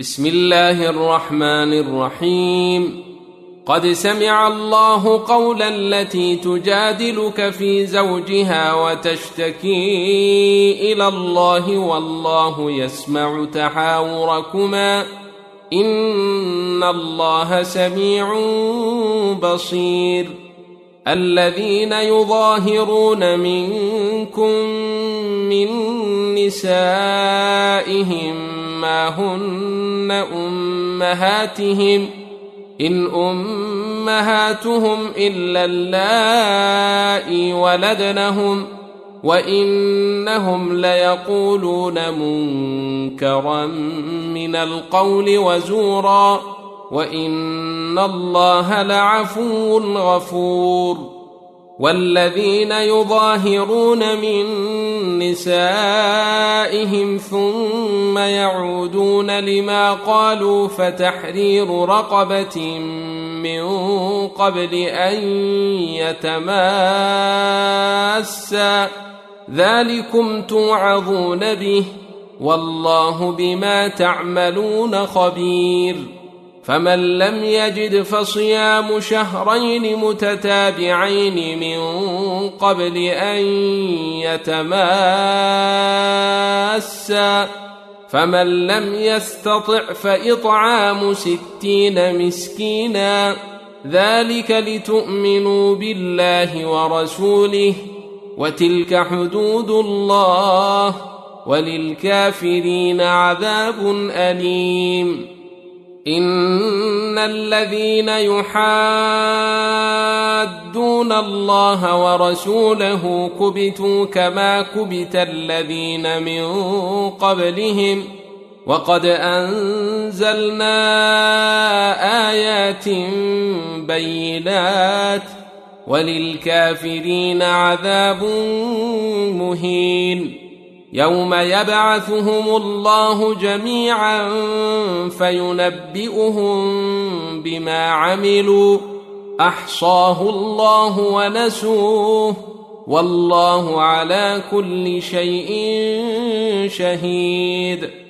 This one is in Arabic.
بسم الله الرحمن الرحيم. قد سمع الله قول التي تجادلك في زوجها وتشتكي إلى الله والله يسمع تحاوركما إن الله سميع بصير. الذين يظاهرون منكم من نسائهم ما هن أمهاتهم إن أمهاتهم إلا اللائي ولدنهم وإنهم ليقولون منكرا من القول وزورا وإن الله لعفو غفور. والذين يظاهرون من نسائهم ثم يعودون لما قالوا فتحرير رقبة من قبل أن يتماسا ذلكم توعظون به والله بما تعملون خبير. فمن لم يجد فصيام شهرين متتابعين من قبل أن يتماسا فمن لم يستطع فإطعام 60 مسكينا ذلك لتؤمنوا بالله ورسوله وتلك حدود الله وللكافرين عذاب أليم. إن الذين يحادون الله ورسوله كبتوا كما كبت الذين من قبلهم وقد أنزلنا آيات بينات وللكافرين عذاب مهين. يوم يبعثهم الله جميعا فينبئهم بما عملوا أحصاه الله ونسوه والله على كل شيء شهيد.